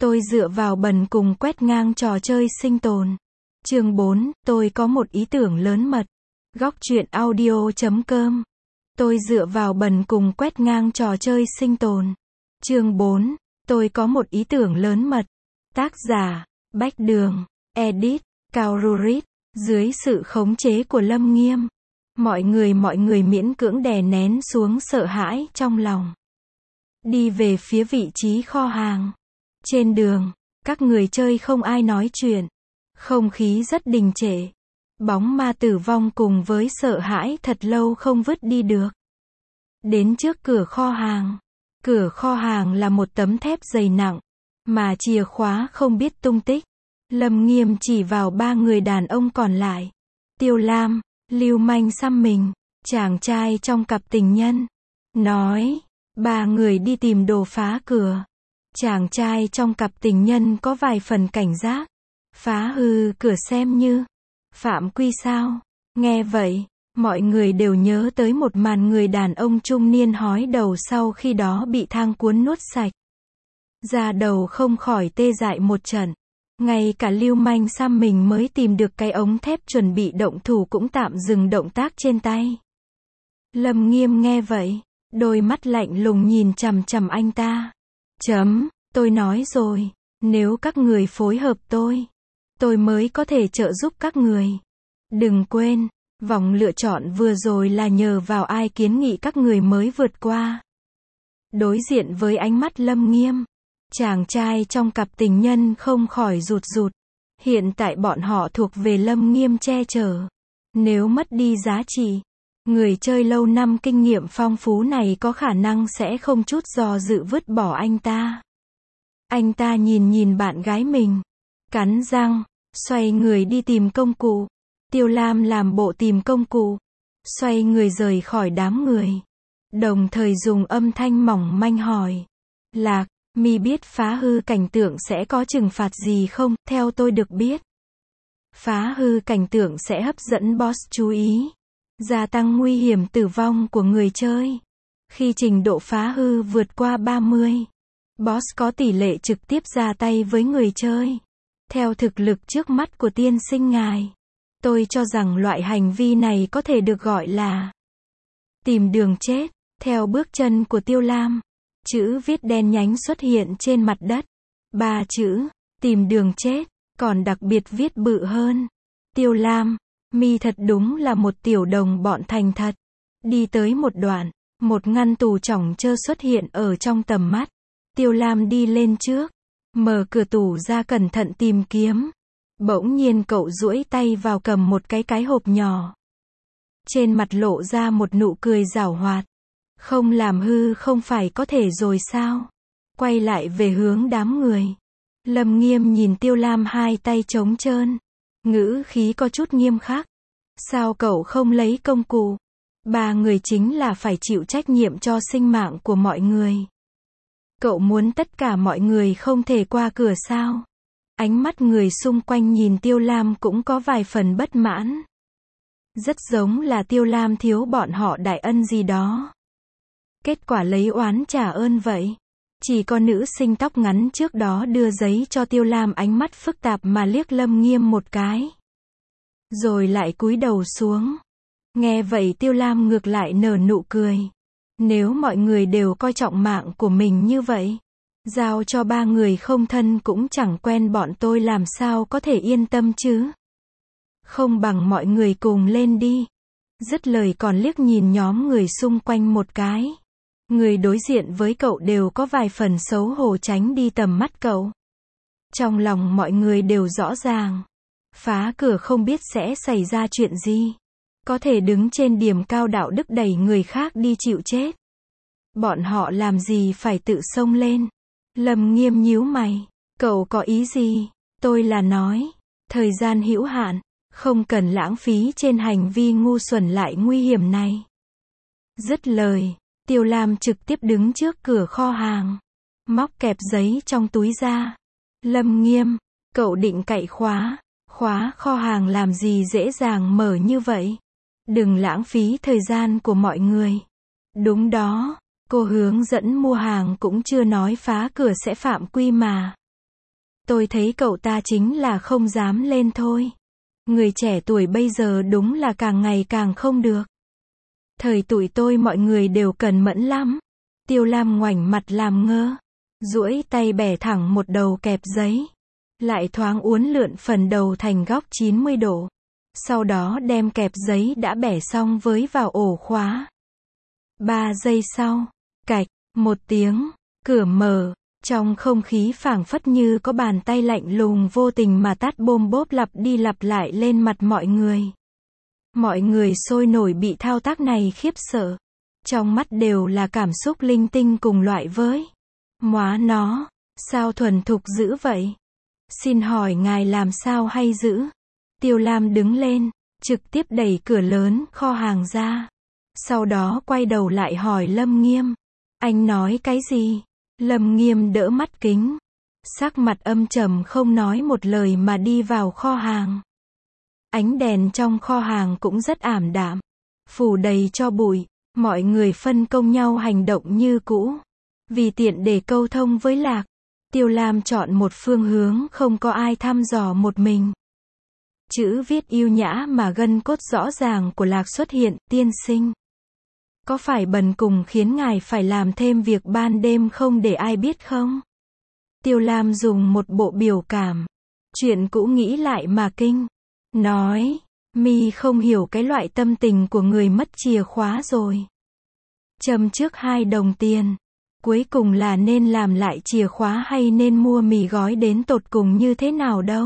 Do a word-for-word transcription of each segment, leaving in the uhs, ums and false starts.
Tôi dựa vào bần cùng quét ngang trò chơi sinh tồn. Chương bốn, tôi có một ý tưởng lớn mật. Góc truyện audio chấm com. Tôi dựa vào bần cùng quét ngang trò chơi sinh tồn. Chương bốn, tôi có một ý tưởng lớn mật. Tác giả, Bách Đường. Edit, Cao Rurit. Dưới sự khống chế của Lâm Nghiêm. Mọi người mọi người miễn cưỡng đè nén xuống sợ hãi trong lòng. Đi về phía vị trí kho hàng. Trên đường, các người chơi không ai nói chuyện. Không khí rất đình trệ. Bóng ma tử vong cùng với sợ hãi thật lâu không vứt đi được. Đến trước cửa kho hàng. Cửa kho hàng là một tấm thép dày nặng, mà chìa khóa không biết tung tích. Lâm Nghiêm chỉ vào ba người đàn ông còn lại. Tiêu Lam, lưu manh xăm mình, chàng trai trong cặp tình nhân. Nói, ba người đi tìm đồ phá cửa. Chàng trai trong cặp tình nhân có vài phần cảnh giác. Phá hư cửa xem như phạm quy sao? Nghe vậy, mọi người đều nhớ tới một màn người đàn ông trung niên hói đầu sau khi đó bị thang cuốn nuốt sạch. Da đầu không khỏi tê dại một trận. Ngay cả lưu manh xăm mình mới tìm được cái ống thép chuẩn bị động thủ cũng tạm dừng động tác trên tay. Lâm Nghiêm nghe vậy, đôi mắt lạnh lùng nhìn chằm chằm anh ta. Chấm, tôi nói rồi, nếu các người phối hợp tôi, tôi mới có thể trợ giúp các người. Đừng quên, vòng lựa chọn vừa rồi là nhờ vào ai kiến nghị các người mới vượt qua. Đối diện với ánh mắt Lâm Nghiêm, chàng trai trong cặp tình nhân không khỏi rụt rụt. Hiện tại bọn họ thuộc về Lâm Nghiêm che chở. Nếu mất đi giá trị, người chơi lâu năm kinh nghiệm phong phú này có khả năng sẽ không chút do dự vứt bỏ anh ta. Anh ta nhìn nhìn bạn gái mình, cắn răng, xoay người đi tìm công cụ. Tiêu Lam làm bộ tìm công cụ, xoay người rời khỏi đám người. Đồng thời dùng âm thanh mỏng manh hỏi. Lạc, mi biết phá hư cảnh tượng sẽ có trừng phạt gì không? Theo tôi được biết, phá hư cảnh tượng sẽ hấp dẫn boss chú ý, gia tăng nguy hiểm tử vong của người chơi. Khi trình độ phá hư vượt qua ba mươi, boss có tỷ lệ trực tiếp ra tay với người chơi. Theo thực lực trước mắt của tiên sinh ngài, tôi cho rằng loại hành vi này có thể được gọi là tìm đường chết. Theo bước chân của Tiêu Lam, chữ viết đen nhánh xuất hiện trên mặt đất. Ba chữ, tìm đường chết, còn đặc biệt viết bự hơn. Tiêu Lam, mi thật đúng là một tiểu đồng bọn thành thật. Đi tới một đoạn, một ngăn tủ trỏng trơ xuất hiện ở trong tầm mắt. Tiêu Lam đi lên trước, mở cửa tủ ra cẩn thận tìm kiếm. Bỗng nhiên cậu duỗi tay vào cầm một cái cái hộp nhỏ. Trên mặt lộ ra một nụ cười giảo hoạt. Không làm hư không phải có thể rồi sao? Quay lại về hướng đám người. Lâm Nghiêm nhìn Tiêu Lam hai tay trống trơn. Ngữ khí có chút nghiêm khắc. Sao cậu không lấy công cụ? Ba người chính là phải chịu trách nhiệm cho sinh mạng của mọi người. Cậu muốn tất cả mọi người không thể qua cửa sao? Ánh mắt người xung quanh nhìn Tiêu Lam cũng có vài phần bất mãn. Rất giống là Tiêu Lam thiếu bọn họ đại ân gì đó. Kết quả lấy oán trả ơn vậy. Chỉ có nữ sinh tóc ngắn trước đó đưa giấy cho Tiêu Lam, ánh mắt phức tạp mà liếc Lâm Nghiêm một cái. Rồi lại cúi đầu xuống. Nghe vậy Tiêu Lam ngược lại nở nụ cười. Nếu mọi người đều coi trọng mạng của mình như vậy, giao cho ba người không thân cũng chẳng quen bọn tôi làm sao có thể yên tâm chứ. Không bằng mọi người cùng lên đi. Dứt lời còn liếc nhìn nhóm người xung quanh một cái. Người đối diện với cậu đều có vài phần xấu hổ tránh đi tầm mắt cậu. Trong lòng mọi người đều rõ ràng. Phá cửa không biết sẽ xảy ra chuyện gì. Có thể đứng trên điểm cao đạo đức đẩy người khác đi chịu chết. Bọn họ làm gì phải tự xông lên. Lâm Nghiêm nhíu mày. Cậu có ý gì? Tôi là nói, thời gian hữu hạn, không cần lãng phí trên hành vi ngu xuẩn lại nguy hiểm này. Dứt lời, Tiêu Lam trực tiếp đứng trước cửa kho hàng, móc kẹp giấy trong túi ra. Lâm Nghiêm, cậu định cậy khóa, khóa kho hàng làm gì dễ dàng mở như vậy. Đừng lãng phí thời gian của mọi người. Đúng đó, cô hướng dẫn mua hàng cũng chưa nói phá cửa sẽ phạm quy mà. Tôi thấy cậu ta chính là không dám lên thôi. Người trẻ tuổi bây giờ đúng là càng ngày càng không được. Thời tụi tôi mọi người đều cần mẫn lắm. Tiêu Lam ngoảnh mặt làm ngơ. Duỗi tay bẻ thẳng một đầu kẹp giấy. Lại thoáng uốn lượn phần đầu thành góc chín mươi độ. Sau đó đem kẹp giấy đã bẻ xong với vào ổ khóa. Ba giây sau, cạch, một tiếng, cửa mở. Trong không khí phảng phất như có bàn tay lạnh lùng vô tình mà tát bôm bốp lặp đi lặp lại lên mặt mọi người. Mọi người sôi nổi bị thao tác này khiếp sợ. Trong mắt đều là cảm xúc linh tinh cùng loại với. Móa nó, sao thuần thục dữ vậy? Xin hỏi ngài làm sao hay dữ? Tiêu Lam đứng lên, trực tiếp đẩy cửa lớn kho hàng ra. Sau đó quay đầu lại hỏi Lâm Nghiêm. Anh nói cái gì? Lâm Nghiêm đỡ mắt kính. Sắc mặt âm trầm không nói một lời mà đi vào kho hàng. Ánh đèn trong kho hàng cũng rất ảm đạm. Phủ đầy cho bụi. Mọi người phân công nhau hành động như cũ. Vì tiện để câu thông với Lạc, Tiêu Lam chọn một phương hướng không có ai thăm dò một mình. Chữ viết yêu nhã mà gân cốt rõ ràng của Lạc xuất hiện, tiên sinh. Có phải bần cùng khiến ngài phải làm thêm việc ban đêm không để ai biết không? Tiêu Lam dùng một bộ biểu cảm. Chuyện cũ nghĩ lại mà kinh. Nói, mi không hiểu cái loại tâm tình của người mất chìa khóa rồi. Châm trước hai đồng tiền. Cuối cùng là nên làm lại chìa khóa hay nên mua mì gói đến tột cùng như thế nào đâu.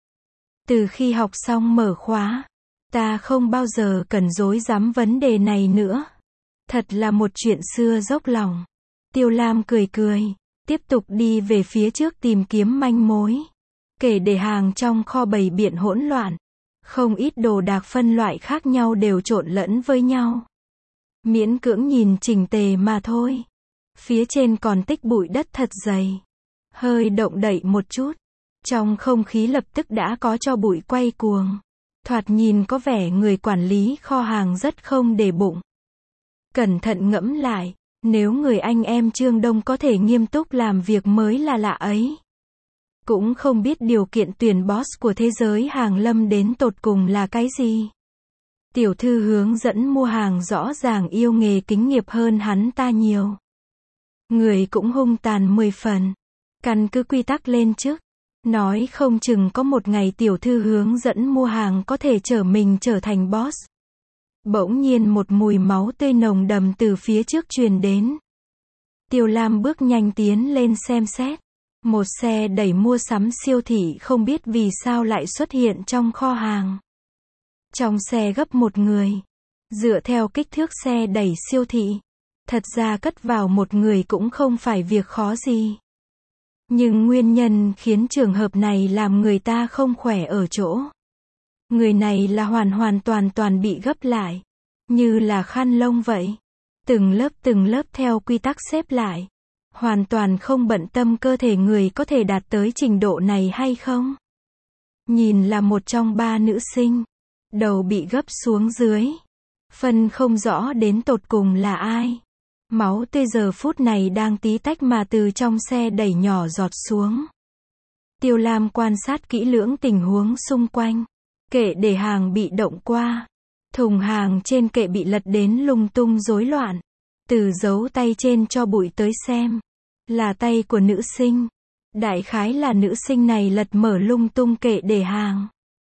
Từ khi học xong mở khóa, ta không bao giờ cần dối dám vấn đề này nữa. Thật là một chuyện xưa dốc lòng. Tiêu Lam cười cười, tiếp tục đi về phía trước tìm kiếm manh mối. Kể để hàng trong kho bày biện hỗn loạn. Không ít đồ đạc phân loại khác nhau đều trộn lẫn với nhau. Miễn cưỡng nhìn chỉnh tề mà thôi. Phía trên còn tích bụi đất thật dày. Hơi động đậy một chút. Trong không khí lập tức đã có cho bụi quay cuồng. Thoạt nhìn có vẻ người quản lý kho hàng rất không để bụng. Cẩn thận ngẫm lại, nếu người anh em Trương Đông có thể nghiêm túc làm việc mới là lạ ấy. Cũng không biết điều kiện tuyển boss của thế giới hàng lâm đến tột cùng là cái gì. Tiểu thư hướng dẫn mua hàng rõ ràng yêu nghề kính nghiệp hơn hắn ta nhiều. Người cũng hung tàn mười phần. Căn cứ quy tắc lên trước. Nói không chừng có một ngày tiểu thư hướng dẫn mua hàng có thể trở mình trở thành boss. Bỗng nhiên một mùi máu tươi nồng đậm từ phía trước truyền đến. Tiêu Lam bước nhanh tiến lên xem xét. Một xe đẩy mua sắm siêu thị không biết vì sao lại xuất hiện trong kho hàng. Trong xe gấp một người. Dựa theo kích thước xe đẩy siêu thị. Thật ra cất vào một người cũng không phải việc khó gì. Nhưng nguyên nhân khiến trường hợp này làm người ta không khỏe ở chỗ. Người này là hoàn hoàn toàn toàn bị gấp lại. Như là khăn lông vậy. Từng lớp từng lớp theo quy tắc xếp lại. Hoàn toàn không bận tâm cơ thể người có thể đạt tới trình độ này hay không. Nhìn là một trong ba nữ sinh. Đầu bị gấp xuống dưới. Phân không rõ đến tột cùng là ai. Máu tươi giờ phút này đang tí tách mà từ trong xe đẩy nhỏ giọt xuống. Tiêu Lam quan sát kỹ lưỡng tình huống xung quanh. Kệ để hàng bị động qua. Thùng hàng trên kệ bị lật đến lung tung rối loạn. Từ dấu tay trên cho bụi tới xem. Là tay của nữ sinh. Đại khái là nữ sinh này lật mở lung tung kệ để hàng.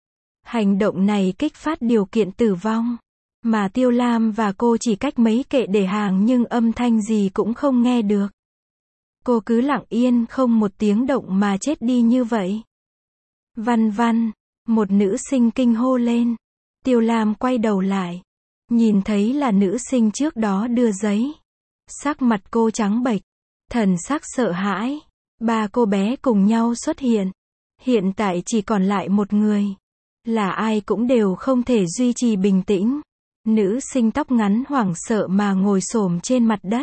Hành động này kích phát điều kiện tử vong. Mà Tiêu Lam và cô chỉ cách mấy kệ để hàng nhưng âm thanh gì cũng không nghe được. Cô cứ lặng yên không một tiếng động mà chết đi như vậy. Văn văn, một nữ sinh kinh hô lên. Tiêu Lam quay đầu lại. Nhìn thấy là nữ sinh trước đó đưa giấy. Sắc mặt cô trắng bệch. Thần sắc sợ hãi. Ba cô bé cùng nhau xuất hiện. Hiện tại chỉ còn lại một người. Là ai cũng đều không thể duy trì bình tĩnh. Nữ sinh tóc ngắn hoảng sợ mà ngồi xổm trên mặt đất.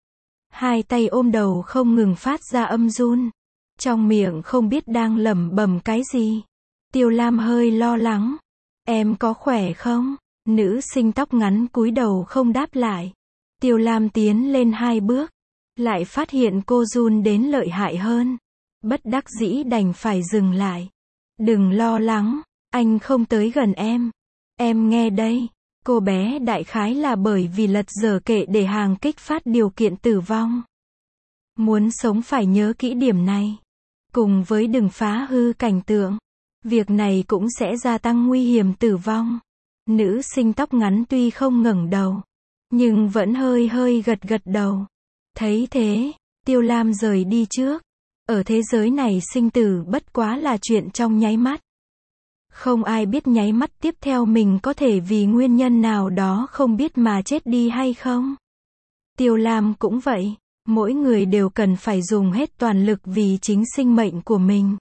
Hai tay ôm đầu không ngừng phát ra âm run. Trong miệng không biết đang lẩm bẩm cái gì. Tiêu Lam hơi lo lắng. Em có khỏe không? Nữ sinh tóc ngắn cúi đầu không đáp lại. Tiêu Lam tiến lên hai bước. Lại phát hiện cô run đến lợi hại hơn. Bất đắc dĩ đành phải dừng lại. Đừng lo lắng, anh không tới gần em. Em nghe đây. Cô bé đại khái là bởi vì lật dở kệ để hàng kích phát điều kiện tử vong. Muốn sống phải nhớ kỹ điểm này. Cùng với đừng phá hư cảnh tượng. Việc này cũng sẽ gia tăng nguy hiểm tử vong. Nữ sinh tóc ngắn tuy không ngẩng đầu, nhưng vẫn hơi hơi gật gật đầu. Thấy thế, Tiêu Lam rời đi trước. Ở thế giới này sinh tử bất quá là chuyện trong nháy mắt. Không ai biết nháy mắt tiếp theo mình có thể vì nguyên nhân nào đó không biết mà chết đi hay không. Tiêu Lam cũng vậy. Mỗi người đều cần phải dùng hết toàn lực vì chính sinh mệnh của mình.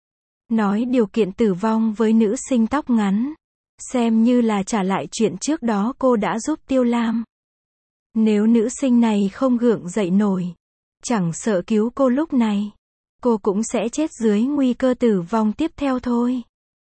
Nói điều kiện tử vong với nữ sinh tóc ngắn. Xem như là trả lại chuyện trước đó cô đã giúp Tiêu Lam. Nếu nữ sinh này không gượng dậy nổi, chẳng sợ cứu cô lúc này, cô cũng sẽ chết dưới nguy cơ tử vong tiếp theo thôi.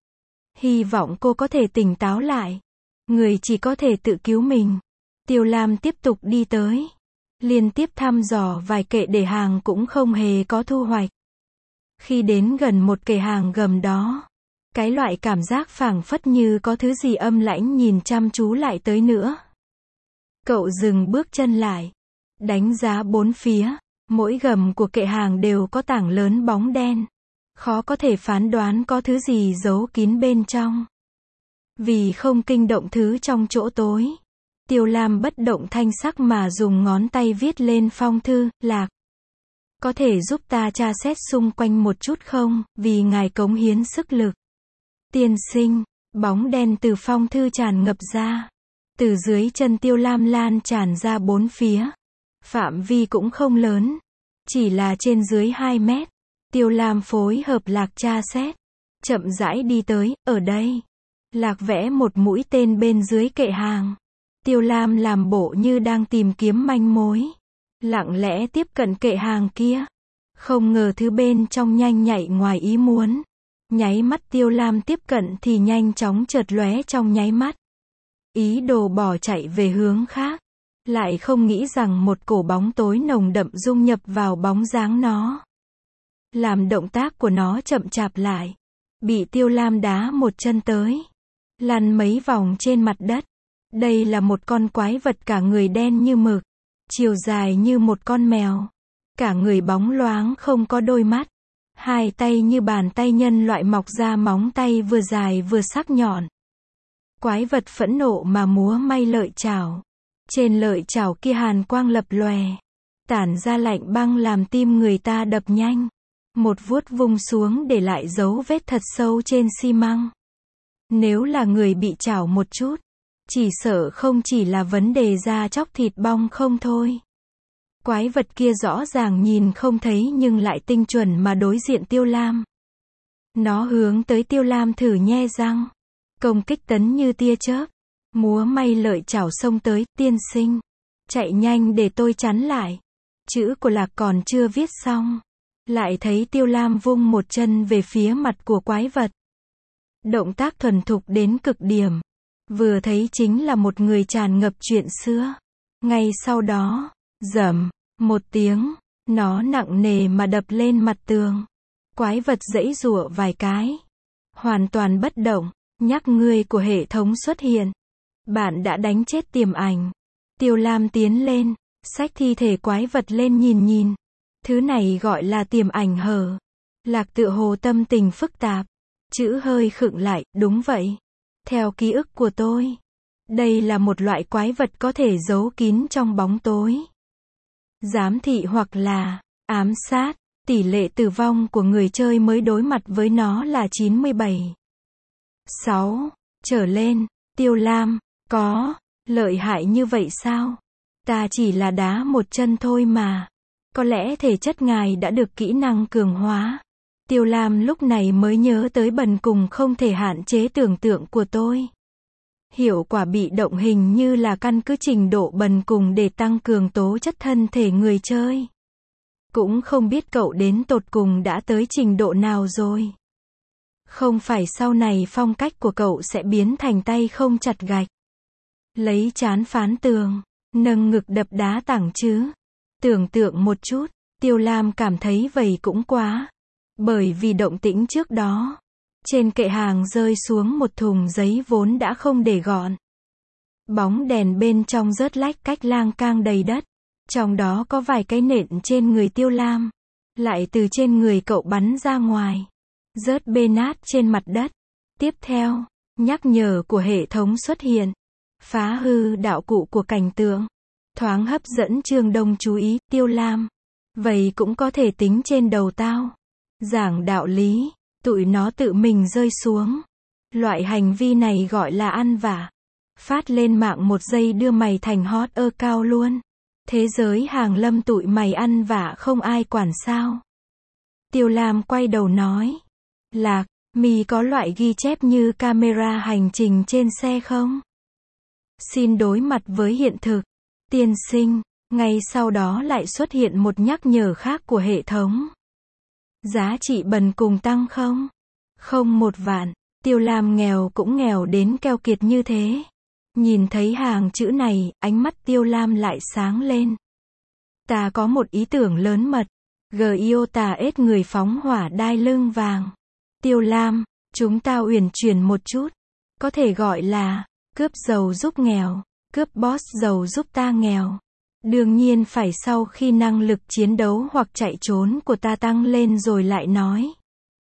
Hy vọng cô có thể tỉnh táo lại. Người chỉ có thể tự cứu mình. Tiêu Lam tiếp tục đi tới. Liên tiếp thăm dò vài kệ để hàng cũng không hề có thu hoạch. Khi đến gần một kệ hàng gầm đó, cái loại cảm giác phảng phất như có thứ gì âm lãnh nhìn chăm chú lại tới nữa. Cậu dừng bước chân lại, đánh giá bốn phía, mỗi gầm của kệ hàng đều có tảng lớn bóng đen. Khó có thể phán đoán có thứ gì giấu kín bên trong. Vì không kinh động thứ trong chỗ tối, Tiêu Lam bất động thanh sắc mà dùng ngón tay viết lên phong thư, Lạc. Có thể giúp ta tra xét xung quanh một chút không, vì ngài cống hiến sức lực. Tiên sinh, bóng đen từ phong thư tràn ngập ra. Từ dưới chân Tiêu Lam lan tràn ra bốn phía. Phạm vi cũng không lớn, chỉ là trên dưới hai mét. Tiêu Lam phối hợp Lạc tra xét. Chậm rãi đi tới, ở đây. Lạc vẽ một mũi tên bên dưới kệ hàng. Tiêu Lam làm bộ như đang tìm kiếm manh mối. Lặng lẽ tiếp cận kệ hàng kia. Không ngờ thứ bên trong nhanh nhạy ngoài ý muốn. Nháy mắt Tiêu Lam tiếp cận thì nhanh chóng chợt lóe trong nháy mắt. Ý đồ bỏ chạy về hướng khác. Lại không nghĩ rằng một cổ bóng tối nồng đậm dung nhập vào bóng dáng nó. Làm động tác của nó chậm chạp lại. Bị Tiêu Lam đá một chân tới. Lăn mấy vòng trên mặt đất. Đây là một con quái vật cả người đen như mực. Chiều dài như một con mèo. Cả người bóng loáng không có đôi mắt. Hai tay như bàn tay nhân loại mọc ra móng tay vừa dài vừa sắc nhọn. Quái vật phẫn nộ mà múa may lợi chảo. Trên lợi chảo kia hàn quang lập lòe. Tản ra lạnh băng làm tim người ta đập nhanh. Một vuốt vung xuống để lại dấu vết thật sâu trên xi măng. Nếu là người bị chảo một chút, chỉ sợ không chỉ là vấn đề da chóc thịt bong không thôi. Quái vật kia rõ ràng nhìn không thấy nhưng lại tinh chuẩn mà đối diện Tiêu Lam. Nó hướng tới Tiêu Lam thử nhe răng. Công kích tấn như tia chớp. Múa may lợi chảo xông tới, tiên sinh. Chạy nhanh để tôi chắn lại. Chữ của Lạc còn chưa viết xong. Lại thấy Tiêu Lam vung một chân về phía mặt của quái vật. Động tác thuần thục đến cực điểm. Vừa thấy chính là một người tràn ngập chuyện xưa. Ngay sau đó, rầm, một tiếng, nó nặng nề mà đập lên mặt tường. Quái vật giãy giụa vài cái. Hoàn toàn bất động, nhắc ngươi của hệ thống xuất hiện. Bạn đã đánh chết tiềm ảnh. Tiêu Lam tiến lên, xách thi thể quái vật lên nhìn nhìn. Thứ này gọi là tiềm ảnh hở. Lạc tựa hồ tâm tình phức tạp. Chữ hơi khựng lại, đúng vậy. Theo ký ức của tôi, đây là một loại quái vật có thể giấu kín trong bóng tối. Giám thị hoặc là ám sát. Tỷ lệ tử vong của người chơi mới đối mặt với nó là chín mươi bảy phẩy sáu trở lên. Tiêu Lam, có lợi hại như vậy sao? Ta chỉ là đá một chân thôi mà. Có lẽ thể chất ngài đã được kỹ năng cường hóa. Tiêu Lam lúc này mới nhớ tới bần cùng không thể hạn chế tưởng tượng của tôi. Hiệu quả bị động hình như là căn cứ trình độ bần cùng để tăng cường tố chất thân thể người chơi. Cũng không biết cậu đến tột cùng đã tới trình độ nào rồi. Không phải sau này phong cách của cậu sẽ biến thành tay không chặt gạch. Lấy trán phán tường, nâng ngực đập đá tảng chứ. Tưởng tượng một chút, Tiêu Lam cảm thấy vậy cũng quá. Bởi vì động tĩnh trước đó, trên kệ hàng rơi xuống một thùng giấy vốn đã không để gọn. Bóng đèn bên trong rớt lách cách lang cang đầy đất. Trong đó có vài cái nện trên người Tiêu Lam. Lại từ trên người cậu bắn ra ngoài. Rớt bê nát trên mặt đất. Tiếp theo, nhắc nhở của hệ thống xuất hiện. Phá hư đạo cụ của cảnh tượng. Thoáng hấp dẫn Trương Đông chú ý, Tiêu Lam. Vậy cũng có thể tính trên đầu tao. Giảng đạo lý, tụi nó tự mình rơi xuống. Loại hành vi này gọi là ăn vạ. Phát lên mạng một giây đưa mày thành hot ơ cao luôn. Thế giới hàng lâm tụi mày ăn vạ không ai quản sao. Tiêu Lam quay đầu nói. Lạc, mì có loại ghi chép như camera hành trình trên xe không? Xin đối mặt với hiện thực. Tiên sinh, ngay sau đó lại xuất hiện một nhắc nhở khác của hệ thống. Giá trị bần cùng tăng không? Không một vạn. Tiêu Lam nghèo cũng nghèo đến keo kiệt như thế. Nhìn thấy hàng chữ này, ánh mắt Tiêu Lam lại sáng lên. Ta có một ý tưởng lớn mật. Giota ết người phóng hỏa đai lưng vàng. Tiêu Lam, chúng ta uyển chuyển một chút. Có thể gọi là, cướp giàu giúp nghèo. Cướp boss giàu giúp ta nghèo. Đương nhiên phải sau khi năng lực chiến đấu hoặc chạy trốn của ta tăng lên rồi lại nói.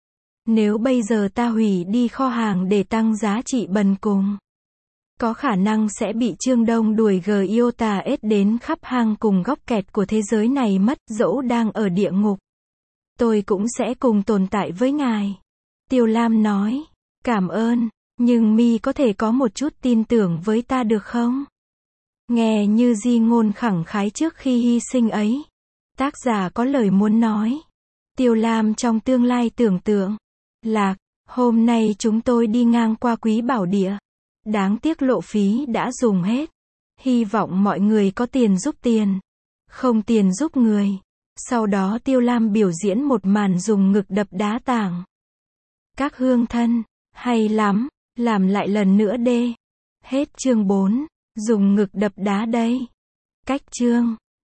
Nếu bây giờ ta hủy đi kho hàng để tăng giá trị bần cùng, có khả năng sẽ bị Trương Đông đuổi Giota ết đến khắp hang cùng góc kẹt của thế giới này mất, dẫu đang ở địa ngục. Tôi cũng sẽ cùng tồn tại với ngài. Tiêu Lam nói. Cảm ơn, nhưng mi có thể có một chút tin tưởng với ta được không? Nghe như di ngôn khẳng khái trước khi hy sinh ấy. Tác giả có lời muốn nói. Tiêu Lam trong tương lai tưởng tượng. Lạc, hôm nay chúng tôi đi ngang qua Quý Bảo Địa. Đáng tiếc lộ phí đã dùng hết. Hy vọng mọi người có tiền giúp tiền. Không tiền giúp người. Sau đó Tiêu Lam biểu diễn một màn dùng ngực đập đá tảng. Các hương thân, hay lắm, làm lại lần nữa đê. Hết chương bốn. Dùng ngực đập đá đây. Cách chương